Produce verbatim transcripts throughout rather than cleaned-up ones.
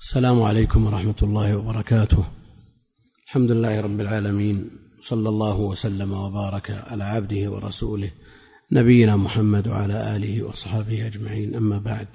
السلام عليكم ورحمة الله وبركاته. الحمد لله رب العالمين، صلى الله وسلم وبارك على عبده ورسوله نبينا محمد وعلى آله وصحبه أجمعين، أما بعد،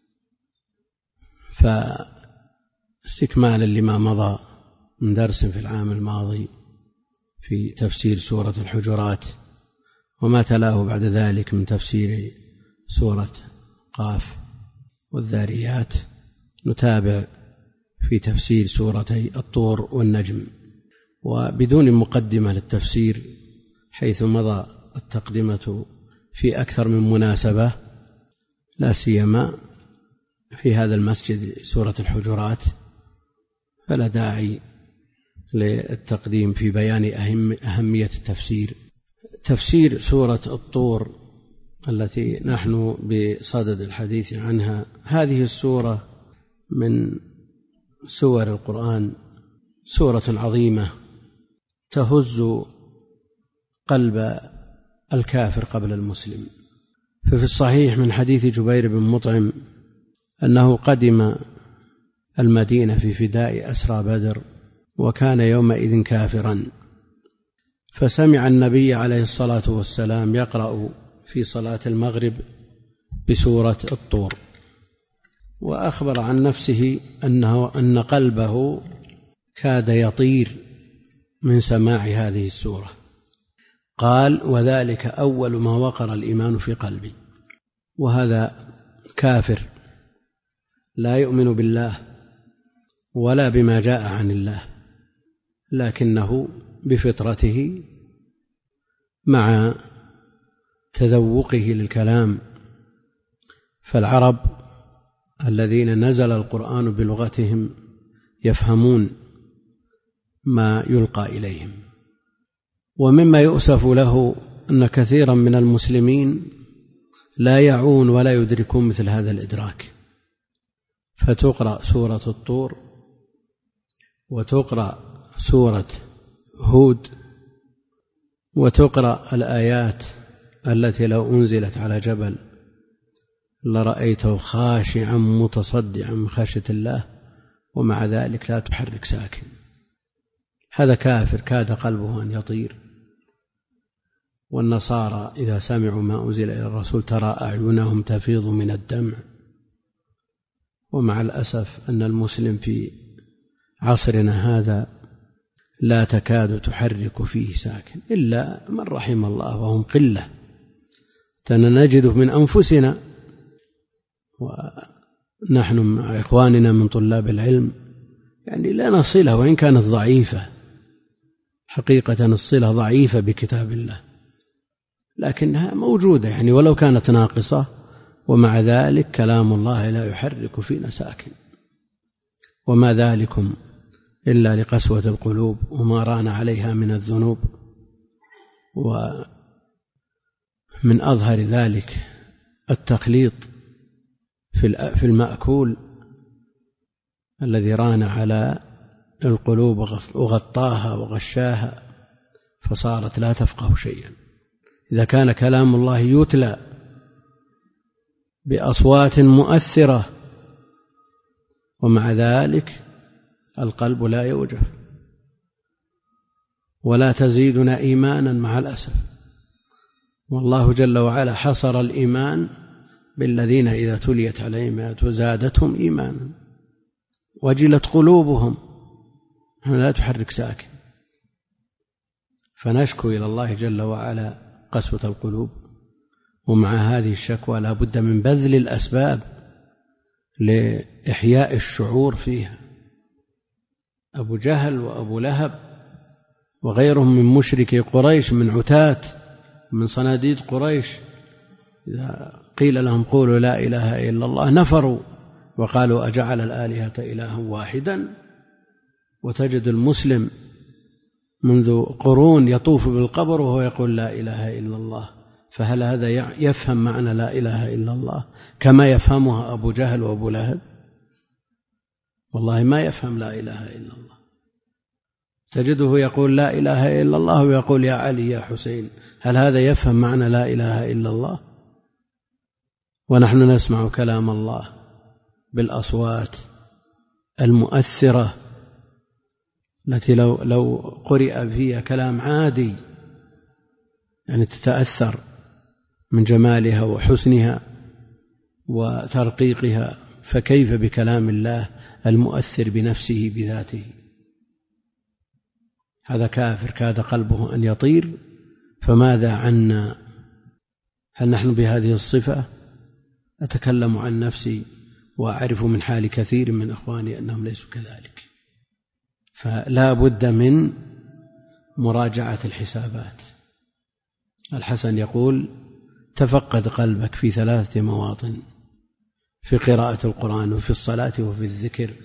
فاستكمالا لما مضى من درس في العام الماضي في تفسير سورة الحجرات وما تلاه بعد ذلك من تفسير سورة قاف والذاريات، نتابع في تفسير سورتي الطور والنجم، وبدون مقدمة للتفسير، حيث مضى التقدمة في أكثر من مناسبة، لا سيما في هذا المسجد سورة الحجرات، فلا داعي للتقديم في بيان أهم أهمية التفسير. تفسير سورة الطور التي نحن بصدد الحديث عنها، هذه السورة من سور القرآن سورة عظيمة تهز قلب الكافر قبل المسلم. ففي الصحيح من حديث جبير بن مطعم أنه قدم المدينة في فداء أسرى بدر، وكان يومئذ كافرا، فسمع النبي عليه الصلاة والسلام يقرأ في صلاة المغرب بسورة الطور، وأخبر عن نفسه أنه أن قلبه كاد يطير من سماع هذه السورة. قال: وذلك أول ما وقر الإيمان في قلبي. وهذا كافر لا يؤمن بالله ولا بما جاء عن الله، لكنه بفطرته مع تذوقه للكلام، فالعرب الذين نزل القرآن بلغتهم يفهمون ما يلقى إليهم. ومما يؤسف له أن كثيرا من المسلمين لا يعون ولا يدركون مثل هذا الإدراك، فتقرأ سورة الطور وتقرأ سورة هود وتقرأ الآيات التي لو أنزلت على جبل لرأيته خاشعا متصدعا من خشية الله، ومع ذلك لا تحرك ساكن. هذا كافر كاد قلبه أن يطير. والنصارى إذا سمعوا ما أنزل إلى الرسول ترى أعينهم تفيض من الدمع. ومع الأسف أن المسلم في عصرنا هذا لا تكاد تحرك فيه ساكن إلا من رحم الله، وهم قلة نجد من أنفسنا، ونحن مع إخواننا من طلاب العلم يعني لا نصلها وإن كانت ضعيفة، حقيقة الصلة ضعيفة بكتاب الله، لكنها موجودة يعني ولو كانت ناقصة، ومع ذلك كلام الله لا يحرك فينا ساكن. وما ذلكم إلا لقسوة القلوب وما ران عليها من الذنوب. ومن أظهر ذلك التخليط في المأكول الذي ران على القلوب وغطاها وغشاها، فصارت لا تفقه شيئا. إذا كان كلام الله يتلى بأصوات مؤثرة ومع ذلك القلب لا يوجف ولا تزيدنا إيمانا مع الأسف. والله جل وعلا حصر الإيمان بالذين إذا تليت عليهم آياته زادتهم إيمانا وجلت قلوبهم، لا تحرك ساكن. فنشكو إلى الله جل وعلا قسوة القلوب، ومع هذه الشكوى لا بد من بذل الأسباب لإحياء الشعور فيها. أبو جهل وأبو لهب وغيرهم من مشركي قريش، من عتاة من صناديد قريش، إذا قيل لهم قولوا لا إله إلا الله نفروا وقالوا أجعل الآلهة إلها واحدا. وتجد المسلم منذ قرون يطوف بالقبر وهو يقول لا إله إلا الله، فهل هذا يفهم معنى لا إله إلا الله كما يفهمها أبو جهل وأبو لهب؟ والله ما يفهم لا إله إلا الله. تجده يقول لا إله إلا الله ويقول يا علي يا حسين، هل هذا يفهم معنى لا إله إلا الله؟ ونحن نسمع كلام الله بالأصوات المؤثرة التي لو, لو قرئ فيها كلام عادي يعني تتأثر من جمالها وحسنها وترقيقها، فكيف بكلام الله المؤثر بنفسه بذاته؟ هذا كافر كاد قلبه أن يطير، فماذا عنا؟ هل نحن بهذه الصفة؟ أتكلم عن نفسي وأعرف من حال كثير من إخواني أنهم ليسوا كذلك. فلا بد من مراجعة الحسابات. الحسن يقول: تفقد قلبك في ثلاثة مواطن: في قراءة القرآن وفي الصلاة وفي الذكر،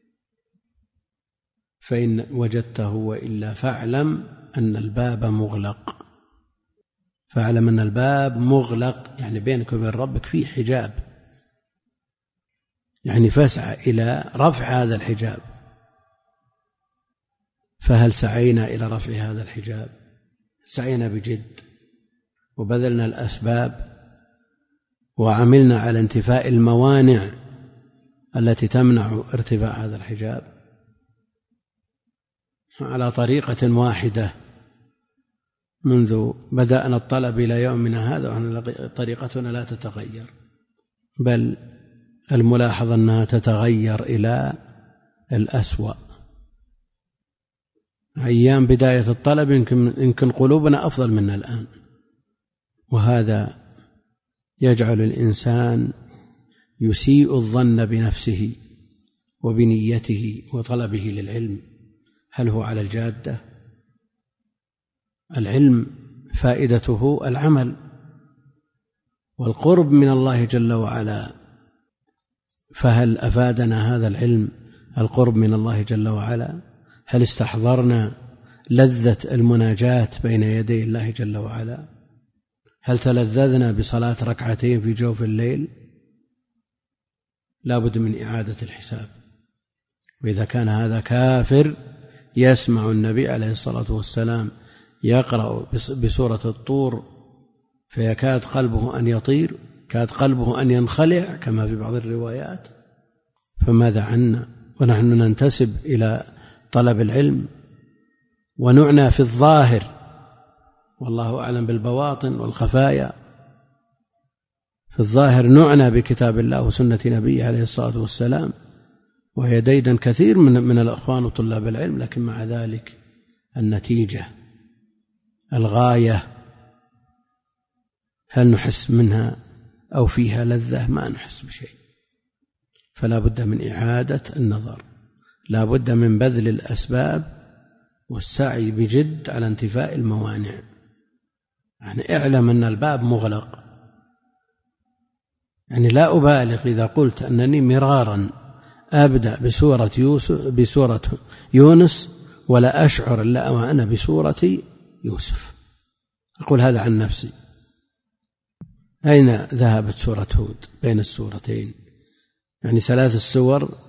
فإن وجدته وإلا فاعلم أن الباب مغلق. فاعلم أن الباب مغلق، يعني بينك وبين ربك في حجاب، يعني فاسعى إلى رفع هذا الحجاب. فهل سعينا إلى رفع هذا الحجاب؟ سعينا بجد وبذلنا الأسباب وعملنا على انتفاء الموانع التي تمنع ارتفاع هذا الحجاب على طريقة واحدة منذ بدأنا الطلب إلى يومنا هذا، وأن طريقتنا لا تتغير، بل الملاحظ أنها تتغير إلى الأسوأ. أيام بداية الطلب يمكن قلوبنا أفضل منا الآن، وهذا يجعل الإنسان يسيء الظن بنفسه وبنيته وطلبه للعلم. هل هو على الجادة؟ العلم فائدته العمل والقرب من الله جل وعلا، فهل أفادنا هذا العلم القرب من الله جل وعلا؟ هل استحضرنا لذة المناجاة بين يدي الله جل وعلا؟ هل تلذذنا بصلاة ركعتين في جوف الليل؟ لا بد من إعادة الحساب. وإذا كان هذا كافر يسمع النبي عليه الصلاة والسلام يقرأ بسورة الطور فيكاد قلبه أن يطير، كاد قلبه أن ينخلع كما في بعض الروايات، فماذا عنا؟ ونحن ننتسب إلى طلب العلم ونعنى في الظاهر، والله أعلم بالبواطن والخفايا. في الظاهر نعنى بكتاب الله وسنة نبيه عليه الصلاة والسلام، وهي ديدا كثير من, من الأخوان وطلاب العلم، لكن مع ذلك النتيجة الغاية هل نحس منها أو فيها لذة؟ ما نحس بشيء. فلا بد من إعادة النظر، لا بد من بذل الأسباب والسعي بجد على انتفاء الموانع. يعني اعلم أن الباب مغلق. يعني لا أبالغ إذا قلت أنني مرارا أبدأ بسورة, يوسف بسورة يونس ولا أشعر إلا وأنا بسورة يوسف. أقول هذا عن نفسي. أين ذهبت سورة هود بين السورتين؟ يعني ثلاث السور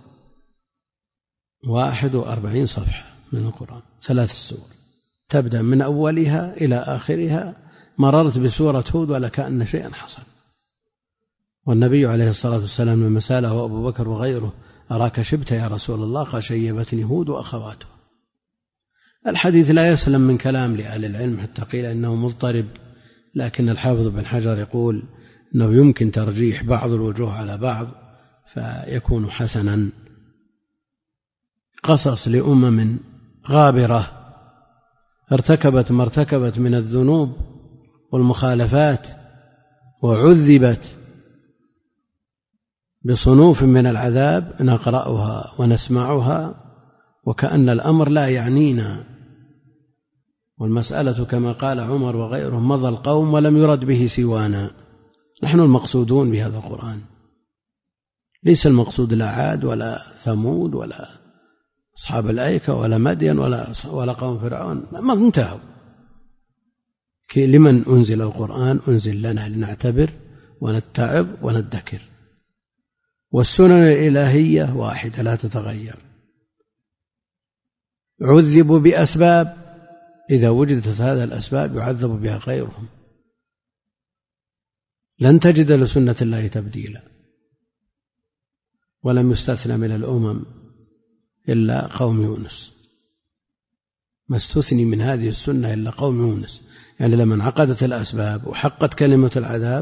واحد وأربعين صفحة من القرآن، ثلاث السور تبدأ من أولها إلى آخرها، مررت بسورة هود ولا كأن شيئا حصل. والنبي عليه الصلاة والسلام لما سأله أبو بكر وغيره: أراك شبت يا رسول الله؟ قال: شيبتني هود وأخواته. الحديث لا يسلم من كلام لأهل العلم حتى قيل إنه مضطرب، لكن الحافظ بن حجر يقول إنه يمكن ترجيح بعض الوجوه على بعض فيكون حسنا. قصص لأمم غابرة ارتكبت ما ارتكبت من الذنوب والمخالفات وعذبت بصنوف من العذاب، نقرأها ونسمعها وكأن الأمر لا يعنينا، والمسألة كما قال عمر وغيره: مضى القوم ولم يرد به سوانا. نحن المقصودون بهذا القرآن، ليس المقصود لا عاد ولا ثمود ولا أصحاب الأيكة ولا مدين ولا, ولا قوم فرعون، ما انتهوا. لمن أنزل القرآن؟ أنزل لنا لنعتبر ونتعظ وندكر. والسنن الإلهية واحدة لا تتغير. عذبوا بأسباب، إذا وجدت هذه الأسباب يعذب بها غيرهم. لن تجد لسنة الله تبديلا. ولم يستثنى من الأمم إلا قوم يونس، ما استثني من هذه السنة إلا قوم يونس. يعني لما انعقدت الأسباب وحقت كلمة العذاب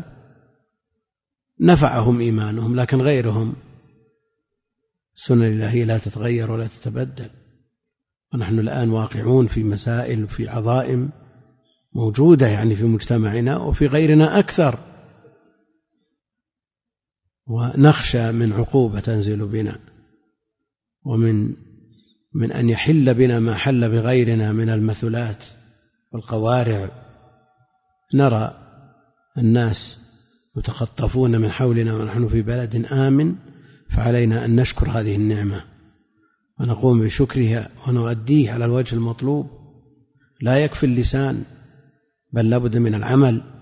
نفعهم إيمانهم، لكن غيرهم السنة الإلهية لا تتغير ولا تتبدل. ونحن الآن واقعون في مسائل وفي عظائم موجودة يعني في مجتمعنا وفي غيرنا أكثر، ونخشى من عقوبة تنزل بنا ومن من أن يحل بنا ما حل بغيرنا من المثلات والقوارع. نرى الناس يتخطفون من حولنا ونحن في بلد آمن، فعلينا أن نشكر هذه النعمة ونقوم بشكرها ونؤديه على الوجه المطلوب. لا يكفي اللسان، بل لابد من العمل.